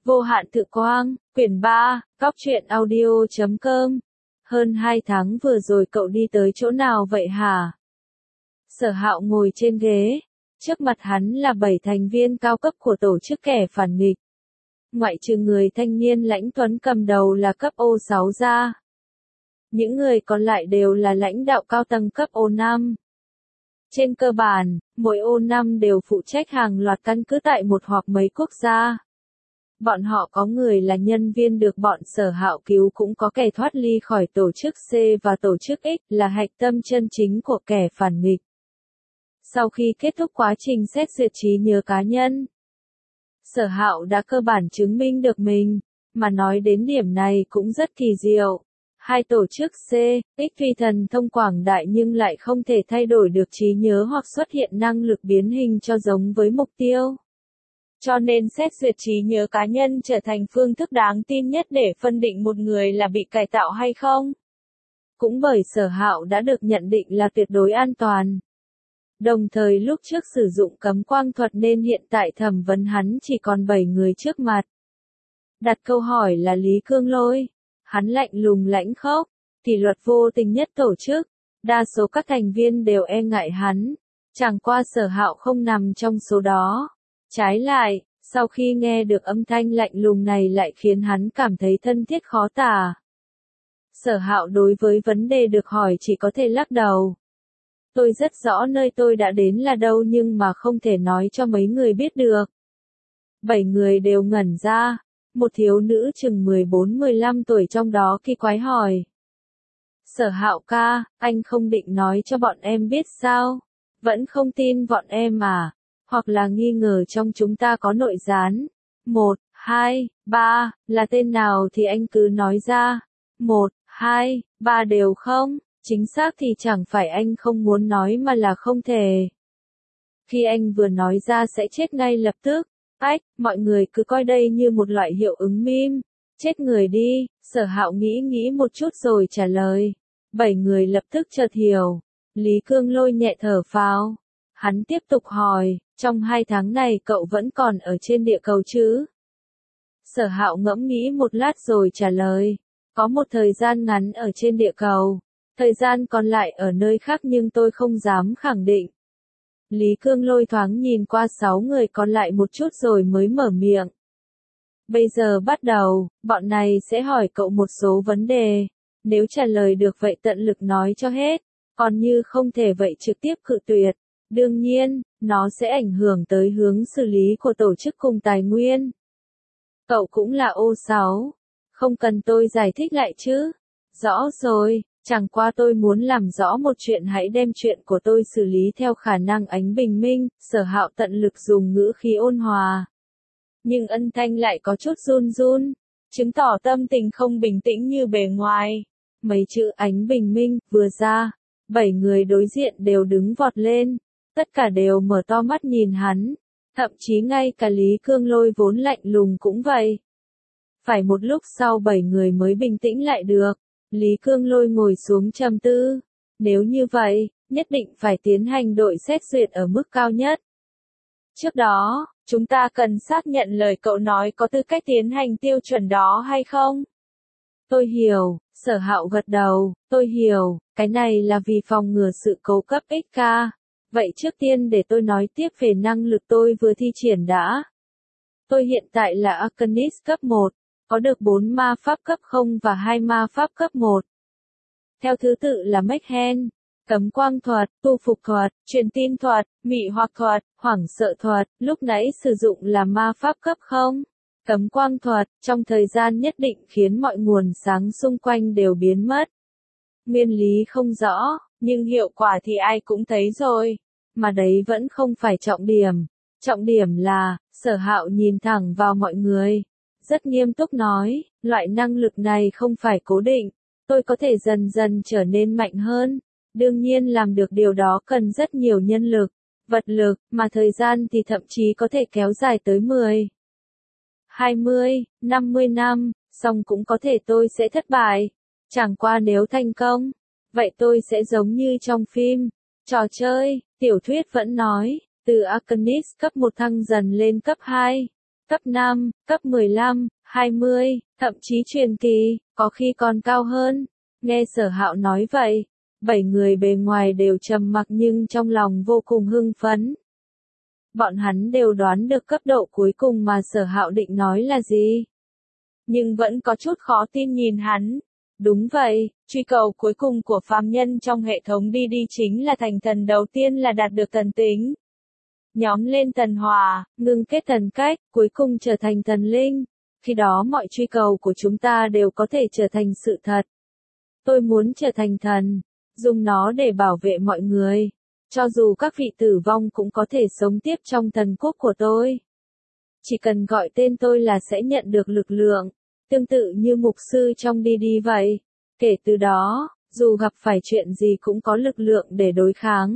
Vô hạn tự quang, quyển 3, Cóc truyện audio.com. Hơn 2 tháng vừa rồi cậu đi tới chỗ nào vậy hả? Sở Hạo ngồi trên ghế, trước mặt hắn là 7 thành viên cao cấp của tổ chức kẻ phản nghịch. Ngoại trừ người thanh niên lãnh tuấn cầm đầu là cấp O6 ra. Những người còn lại đều là lãnh đạo cao tầng cấp O5. Trên cơ bản, mỗi O5 đều phụ trách hàng loạt căn cứ tại một hoặc mấy quốc gia. Bọn họ có người là nhân viên được bọn Sở Hạo cứu, cũng có kẻ thoát ly khỏi tổ chức C và tổ chức X là hạch tâm chân chính của kẻ phản nghịch. Sau khi kết thúc quá trình xét duyệt trí nhớ cá nhân, Sở Hạo đã cơ bản chứng minh được mình, mà nói đến điểm này cũng rất kỳ diệu. Hai tổ chức C, X phi thần thông quảng đại nhưng lại không thể thay đổi được trí nhớ hoặc xuất hiện năng lực biến hình cho giống với mục tiêu. Cho nên xét duyệt trí nhớ cá nhân trở thành phương thức đáng tin nhất để phân định một người là bị cải tạo hay không. Cũng bởi Sở Hạo đã được nhận định là tuyệt đối an toàn. Đồng thời lúc trước sử dụng cấm quang thuật nên hiện tại thẩm vấn hắn chỉ còn 7 người trước mặt. Đặt câu hỏi là Lý Cương Lôi. Hắn lạnh lùng lãnh khốc, kỷ luật vô tình nhất tổ chức. Đa số các thành viên đều e ngại hắn. Chẳng qua Sở Hạo không nằm trong số đó. Trái lại, sau khi nghe được âm thanh lạnh lùng này lại khiến hắn cảm thấy thân thiết khó tả. Sở Hạo đối với vấn đề được hỏi chỉ có thể lắc đầu. Tôi rất rõ nơi tôi đã đến là đâu nhưng mà không thể nói cho mấy người biết được. 7 người đều ngẩn ra, một thiếu nữ chừng 14-15 tuổi trong đó kỳ quái hỏi. Sở Hạo ca, anh không định nói cho bọn em biết sao? Vẫn không tin bọn em à? Hoặc là nghi ngờ trong chúng ta có nội gián. 1, 2, 3, là tên nào thì anh cứ nói ra. 1, 2, 3 đều không, chính xác thì chẳng phải anh không muốn nói mà là không thể. Khi anh vừa nói ra sẽ chết ngay lập tức. Ách, mọi người cứ coi đây như một loại hiệu ứng meme. Chết người đi, Sở Hạo nghĩ một chút rồi trả lời. 7 người lập tức chợt hiểu. Lý Cương Lôi nhẹ thở phào. Hắn tiếp tục hỏi, trong 2 tháng này cậu vẫn còn ở trên địa cầu chứ? Sở Hạo ngẫm nghĩ một lát rồi trả lời, có một thời gian ngắn ở trên địa cầu, thời gian còn lại ở nơi khác nhưng tôi không dám khẳng định. Lý Cương Lôi thoáng nhìn qua 6 người còn lại một chút rồi mới mở miệng. Bây giờ bắt đầu, bọn này sẽ hỏi cậu một số vấn đề, nếu trả lời được vậy tận lực nói cho hết, còn như không thể vậy trực tiếp cự tuyệt. Đương nhiên, nó sẽ ảnh hưởng tới hướng xử lý của tổ chức cùng tài nguyên. Cậu cũng là O6, không cần tôi giải thích lại chứ. Rõ rồi, chẳng qua tôi muốn làm rõ một chuyện, hãy đem chuyện của tôi xử lý theo khả năng ánh bình minh. Sở Hạo tận lực dùng ngữ khí ôn hòa. Nhưng âm thanh lại có chút run run, chứng tỏ tâm tình không bình tĩnh như bề ngoài. Mấy chữ ánh bình minh vừa ra, 7 người đối diện đều đứng vọt lên. Tất cả đều mở to mắt nhìn hắn, thậm chí ngay cả Lý Cương Lôi vốn lạnh lùng cũng vậy. Phải một lúc sau 7 người mới bình tĩnh lại được, Lý Cương Lôi ngồi xuống trầm tư. Nếu như vậy, nhất định phải tiến hành đội xét duyệt ở mức cao nhất. Trước đó, chúng ta cần xác nhận lời cậu nói có tư cách tiến hành tiêu chuẩn đó hay không? Tôi hiểu, Sở Hạo gật đầu, tôi hiểu, cái này là vì phòng ngừa sự cố cấp XK. Vậy trước tiên để tôi nói tiếp về năng lực tôi vừa thi triển đã. Tôi hiện tại là Arcanist cấp 1, có được 4 ma pháp cấp 0 và 2 ma pháp cấp 1. Theo thứ tự là Mekhen, cấm quang thuật, tu phục thuật, truyền tin thuật, mị hoặc thuật, hoảng sợ thuật, lúc nãy sử dụng là ma pháp cấp 0. Cấm quang thuật, trong thời gian nhất định khiến mọi nguồn sáng xung quanh đều biến mất. Nguyên lý không rõ, nhưng hiệu quả thì ai cũng thấy rồi. Mà đấy vẫn không phải trọng điểm. Trọng điểm là, Sở Hạo nhìn thẳng vào mọi người. Rất nghiêm túc nói, loại năng lực này không phải cố định. Tôi có thể dần dần trở nên mạnh hơn. Đương nhiên làm được điều đó cần rất nhiều nhân lực, vật lực, mà thời gian thì thậm chí có thể kéo dài tới 10, 20, 50 năm, song cũng có thể tôi sẽ thất bại. Chẳng qua nếu thành công, vậy tôi sẽ giống như trong phim, trò chơi, tiểu thuyết vẫn nói, từ Arcanist cấp 1 thăng dần lên cấp 2. cấp 5, cấp 15, 20, thậm chí truyền kỳ, có khi còn cao hơn. Nghe Sở Hạo nói vậy, 7 người bề ngoài đều trầm mặc nhưng trong lòng vô cùng hưng phấn. Bọn hắn đều đoán được cấp độ cuối cùng mà Sở Hạo định nói là gì. Nhưng vẫn có chút khó tin nhìn hắn. Đúng vậy, truy cầu cuối cùng của phàm nhân trong hệ thống đi đi chính là thành thần đầu tiên là đạt được thần tính. Nhóm lên thần hòa, ngưng kết thần cách, cuối cùng trở thành thần linh. Khi đó mọi truy cầu của chúng ta đều có thể trở thành sự thật. Tôi muốn trở thành thần, dùng nó để bảo vệ mọi người. Cho dù các vị tử vong cũng có thể sống tiếp trong thần quốc của tôi. Chỉ cần gọi tên tôi là sẽ nhận được lực lượng, tương tự như mục sư trong đi đi vậy. Kể từ đó, dù gặp phải chuyện gì cũng có lực lượng để đối kháng.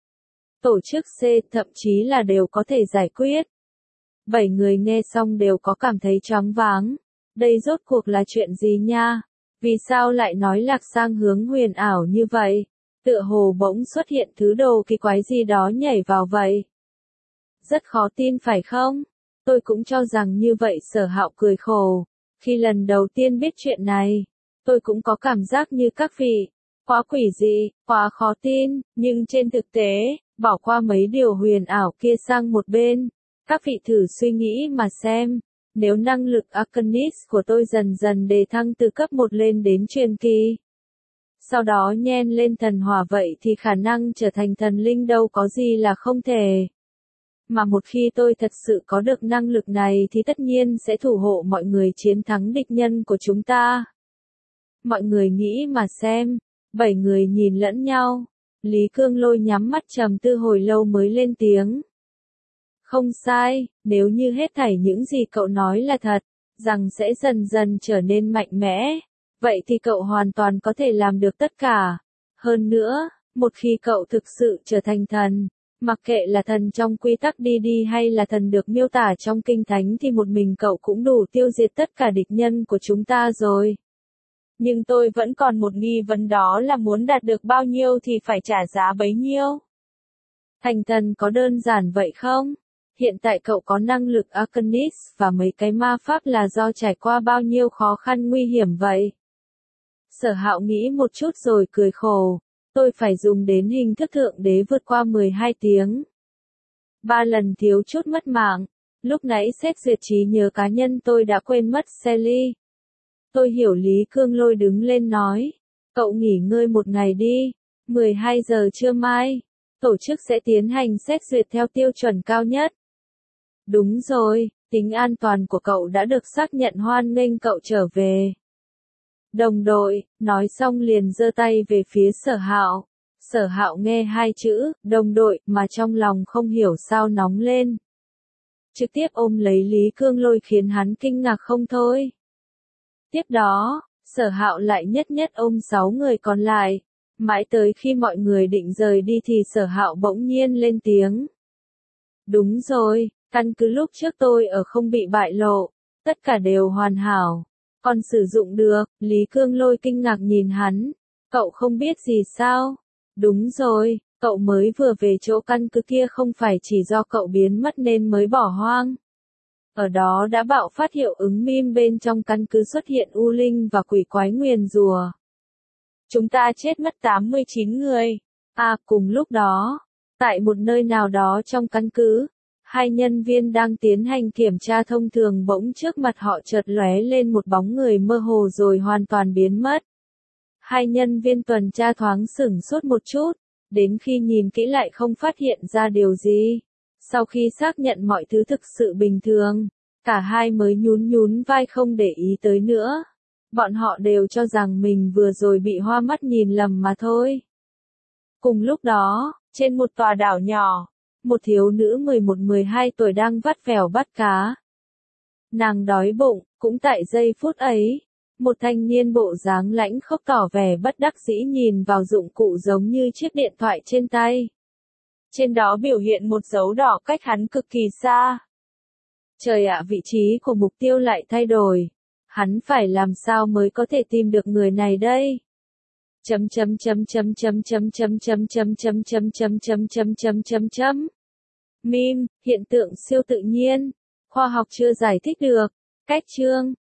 Tổ chức C thậm chí là đều có thể giải quyết. 7 người nghe xong đều có cảm thấy choáng váng. Đây rốt cuộc là chuyện gì nha? Vì sao lại nói lạc sang hướng huyền ảo như vậy? Tựa hồ bỗng xuất hiện thứ đồ kỳ quái gì đó nhảy vào vậy. Rất khó tin phải không? Tôi cũng cho rằng như vậy. Sở Hạo cười khổ. Khi lần đầu tiên biết chuyện này, tôi cũng có cảm giác như các vị. Quá quỷ dị, quá khó tin, nhưng trên thực tế, bỏ qua mấy điều huyền ảo kia sang một bên. Các vị thử suy nghĩ mà xem, nếu năng lực Arcanist của tôi dần dần đề thăng từ cấp 1 lên đến truyền kỳ. Sau đó nhen lên thần hỏa vậy thì khả năng trở thành thần linh đâu có gì là không thể. Mà một khi tôi thật sự có được năng lực này thì tất nhiên sẽ thủ hộ mọi người chiến thắng địch nhân của chúng ta. Mọi người nghĩ mà xem, 7 người nhìn lẫn nhau. Lý Cương Lôi nhắm mắt trầm tư hồi lâu mới lên tiếng. Không sai, nếu như hết thảy những gì cậu nói là thật, rằng sẽ dần dần trở nên mạnh mẽ, vậy thì cậu hoàn toàn có thể làm được tất cả. Hơn nữa, một khi cậu thực sự trở thành thần, mặc kệ là thần trong quy tắc đi đi hay là thần được miêu tả trong kinh thánh thì một mình cậu cũng đủ tiêu diệt tất cả địch nhân của chúng ta rồi. Nhưng tôi vẫn còn một nghi vấn, đó là muốn đạt được bao nhiêu thì phải trả giá bấy nhiêu. Thành thần có đơn giản vậy không? Hiện tại cậu có năng lực Arcanist và mấy cái ma pháp là do trải qua bao nhiêu khó khăn nguy hiểm vậy? Sở Hạo nghĩ một chút rồi cười khổ. Tôi phải dùng đến hình thức thượng đế vượt qua 12 tiếng. 3 lần thiếu chút mất mạng. Lúc nãy xét duyệt trí nhớ cá nhân tôi đã quên mất Sally. Tôi hiểu. Lý Cương Lôi đứng lên nói. Cậu nghỉ ngơi một ngày đi. 12 giờ trưa mai, tổ chức sẽ tiến hành xét duyệt theo tiêu chuẩn cao nhất. Đúng rồi, tính an toàn của cậu đã được xác nhận, hoan nghênh cậu trở về. Đồng đội, nói xong liền giơ tay về phía Sở Hạo. Sở Hạo nghe hai chữ, đồng đội, mà trong lòng không hiểu sao nóng lên. Trực tiếp ôm lấy Lý Cương Lôi khiến hắn kinh ngạc không thôi. Tiếp đó, Sở Hạo lại nhất nhất ôm 6 người còn lại. Mãi tới khi mọi người định rời đi thì Sở Hạo bỗng nhiên lên tiếng. Đúng rồi, căn cứ lúc trước tôi ở không bị bại lộ, tất cả đều hoàn hảo. Còn sử dụng được. Lý Cương Lôi kinh ngạc nhìn hắn. Cậu không biết gì sao? Đúng rồi, cậu mới vừa về chỗ căn cứ kia không phải chỉ do cậu biến mất nên mới bỏ hoang. Ở đó đã bạo phát hiệu ứng meme, bên trong căn cứ xuất hiện u linh và quỷ quái nguyền rủa. Chúng ta chết mất 89 người. À, cùng lúc đó, tại một nơi nào đó trong căn cứ, hai nhân viên đang tiến hành kiểm tra thông thường bỗng trước mặt họ chợt lóe lên một bóng người mơ hồ rồi hoàn toàn biến mất. Hai nhân viên tuần tra thoáng sửng sốt một chút, đến khi nhìn kỹ lại không phát hiện ra điều gì. Sau khi xác nhận mọi thứ thực sự bình thường, cả hai mới nhún nhún vai không để ý tới nữa. Bọn họ đều cho rằng mình vừa rồi bị hoa mắt nhìn lầm mà thôi. Cùng lúc đó, trên một tòa đảo nhỏ, một thiếu nữ 11-12 tuổi đang vắt vẻo bắt cá. Nàng đói bụng, cũng tại giây phút ấy, một thanh niên bộ dáng lãnh khốc tỏ vẻ bất đắc dĩ nhìn vào dụng cụ giống như chiếc điện thoại trên tay. Trên đó biểu hiện một dấu đỏ cách hắn cực kỳ xa. Trời ạ, vị trí của mục tiêu lại thay đổi. Hắn phải làm sao mới có thể tìm được người này đây? Meme, hiện tượng siêu tự nhiên. Khoa học chưa giải thích được. Cách chương